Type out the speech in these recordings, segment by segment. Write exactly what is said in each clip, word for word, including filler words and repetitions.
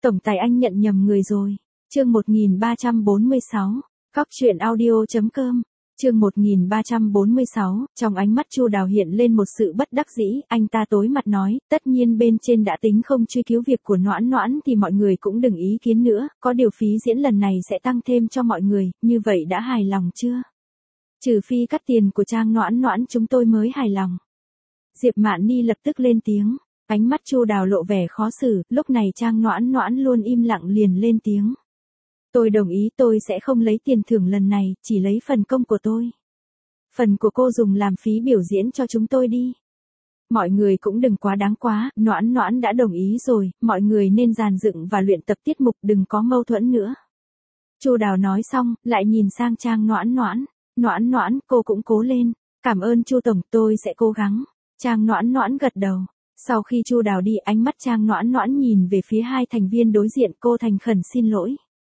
Tổng tài anh nhận nhầm người rồi. Chương một nghìn ba trăm bốn mươi sáu, Cóc truyện audio chấm com. Chương một nghìn ba trăm bốn mươi sáu, trong ánh mắt Chu Đào hiện lên một sự bất đắc dĩ, anh ta tối mặt nói, tất nhiên bên trên đã tính không truy cứu việc của Noãn Noãn thì mọi người cũng đừng ý kiến nữa, có điều phí diễn lần này sẽ tăng thêm cho mọi người, như vậy đã hài lòng chưa? Trừ phi cắt tiền của Trang Noãn Noãn chúng tôi mới hài lòng. Diệp Mạn Ni lập tức lên tiếng, ánh mắt Chu Đào lộ vẻ khó xử, lúc này Trang Noãn Noãn luôn im lặng liền lên tiếng. Tôi đồng ý, tôi sẽ không lấy tiền thưởng lần này, chỉ lấy phần công của tôi. Phần của cô dùng làm phí biểu diễn cho chúng tôi đi. Mọi người cũng đừng quá đáng quá, Noãn Noãn đã đồng ý rồi, mọi người nên dàn dựng và luyện tập tiết mục, đừng có mâu thuẫn nữa. Chu Đào nói xong, lại nhìn sang Trang Noãn Noãn. Noãn Noãn, cô cũng cố lên. Cảm ơn Chu Tổng, tôi sẽ cố gắng. Trang Noãn Noãn gật đầu. Sau khi Chu Đào đi, ánh mắt Trang Noãn Noãn nhìn về phía hai thành viên đối diện, cô thành khẩn xin lỗi.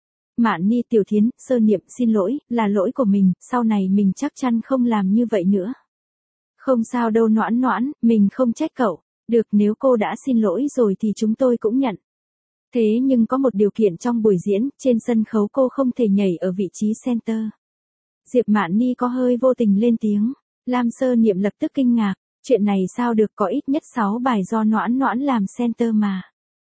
Mạn Ni, Tiểu Thiến, Sơ Niệm, xin lỗi, là lỗi của mình, sau này mình chắc chắn không làm như vậy nữa. Không sao đâu Noãn Noãn, mình không trách cậu. Được, nếu cô đã xin lỗi rồi thì chúng tôi cũng nhận. Thế nhưng có một điều kiện trong buổi diễn, trên sân khấu cô không thể nhảy ở vị trí center. Diệp Mạn Ni có hơi vô tình lên tiếng. Lam Sơ Niệm lập tức kinh ngạc, chuyện này sao được, có ít nhất sáu bài do Noãn Noãn làm center mà.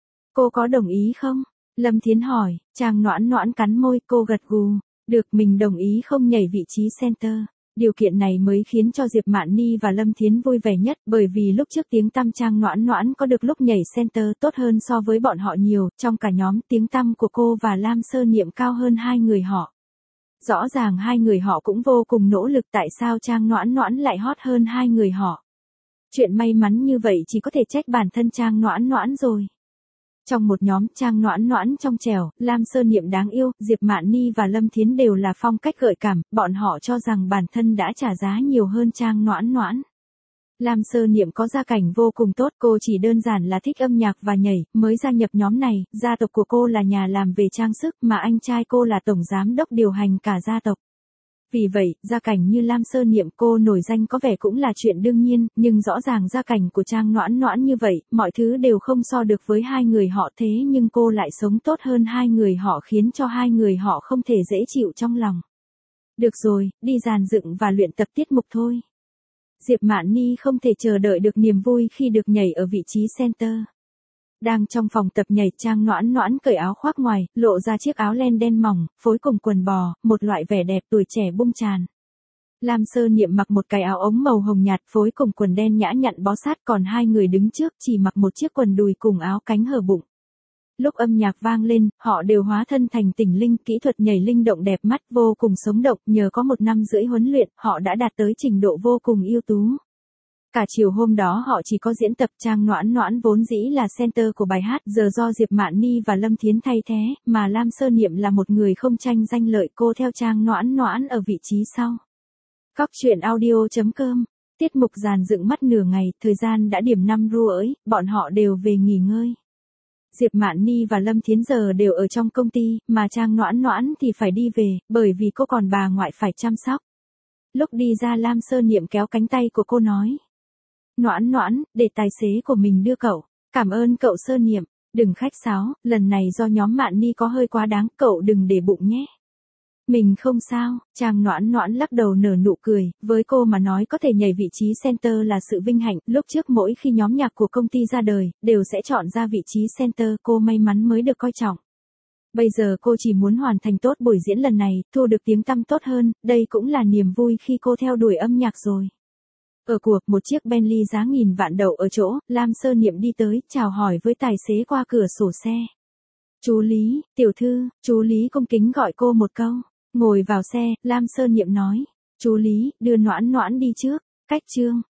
Cô có đồng ý không? Lâm Thiến hỏi. Trang Noãn Noãn cắn môi, cô gật gù. Được, mình đồng ý không nhảy vị trí center. Điều kiện này mới khiến cho Diệp Mạn Ni và Lâm Thiến vui vẻ nhất, bởi vì lúc trước tiếng tăm Trang Noãn Noãn có được lúc nhảy center tốt hơn so với bọn họ nhiều, trong cả nhóm tiếng tăm của cô và Lam Sơ Niệm cao hơn hai người họ. Rõ ràng hai người họ cũng vô cùng nỗ lực, tại sao Trang Noãn Noãn lại hot hơn hai người họ? Chuyện may mắn như vậy chỉ có thể trách bản thân Trang Noãn Noãn rồi. Trong một nhóm, Trang Noãn Noãn trong trẻo, Lam Sơ Niệm đáng yêu, Diệp Mạn Ni và Lâm Thiến đều là phong cách gợi cảm, bọn họ cho rằng bản thân đã trả giá nhiều hơn Trang Noãn Noãn. Lam Sơ Niệm có gia cảnh vô cùng tốt, cô chỉ đơn giản là thích âm nhạc và nhảy, mới gia nhập nhóm này, gia tộc của cô là nhà làm về trang sức, mà anh trai cô là tổng giám đốc điều hành cả gia tộc. Vì vậy, gia cảnh như Lam Sơ Niệm cô nổi danh có vẻ cũng là chuyện đương nhiên, nhưng rõ ràng gia cảnh của Trang Noãn Noãn như vậy, mọi thứ đều không so được với hai người họ, thế nhưng cô lại sống tốt hơn hai người họ, khiến cho hai người họ không thể dễ chịu trong lòng. Được rồi, đi dàn dựng và luyện tập tiết mục thôi. Diệp Mạn Ni không thể chờ đợi được niềm vui khi được nhảy ở vị trí center. Đang trong phòng tập nhảy, Trang Noãn Noãn cởi áo khoác ngoài, lộ ra chiếc áo len đen mỏng, phối cùng quần bò, một loại vẻ đẹp tuổi trẻ bung tràn. Lam Sơ Niệm mặc một cái áo ống màu hồng nhạt phối cùng quần đen nhã nhặn bó sát, còn hai người đứng trước chỉ mặc một chiếc quần đùi cùng áo cánh hở bụng. Lúc âm nhạc vang lên, họ đều hóa thân thành Tỉnh Linh, kỹ thuật nhảy linh động đẹp mắt, vô cùng sống động, nhờ có một năm rưỡi huấn luyện, họ đã đạt tới trình độ vô cùng ưu tú. Cả chiều hôm đó họ chỉ có diễn tập. Trang Noãn Noãn vốn dĩ là center của bài hát, giờ do Diệp Mạn Ni và Lâm Thiến thay thế, mà Lam Sơ Niệm là một người không tranh danh lợi, cô theo Trang Noãn Noãn ở vị trí sau. Cóc truyện audio chấm com. Tiết mục dàn dựng mất nửa ngày, thời gian đã điểm năm rưỡi, bọn họ đều về nghỉ ngơi. Diệp Mạn Ni và Lâm Thiến giờ đều ở trong công ty, mà Trang Noãn Noãn thì phải đi về, bởi vì cô còn bà ngoại phải chăm sóc. Lúc đi ra, Lam Sơ Niệm kéo cánh tay của cô nói. Noãn Noãn, để tài xế của mình đưa cậu. Cảm ơn cậu Sơ Niệm, đừng khách sáo, lần này do nhóm Mạn Ni có hơi quá đáng, cậu đừng để bụng nhé. Mình không sao. Trang Noãn Noãn lắc đầu nở nụ cười, với cô mà nói có thể nhảy vị trí center là sự vinh hạnh, lúc trước mỗi khi nhóm nhạc của công ty ra đời, đều sẽ chọn ra vị trí center, cô may mắn mới được coi trọng. Bây giờ cô chỉ muốn hoàn thành tốt buổi diễn lần này, thu được tiếng tăm tốt hơn, đây cũng là niềm vui khi cô theo đuổi âm nhạc rồi. Ở cuộc, một chiếc Bentley giá nghìn vạn đậu ở chỗ, Lam Sơ Niệm đi tới, chào hỏi với tài xế qua cửa sổ xe. Chú Lý, tiểu thư, chú Lý cung kính gọi cô một câu. Ngồi vào xe, Lam Sơ Niệm nói. Chú Lý, đưa Noãn Noãn đi trước. Cách chương.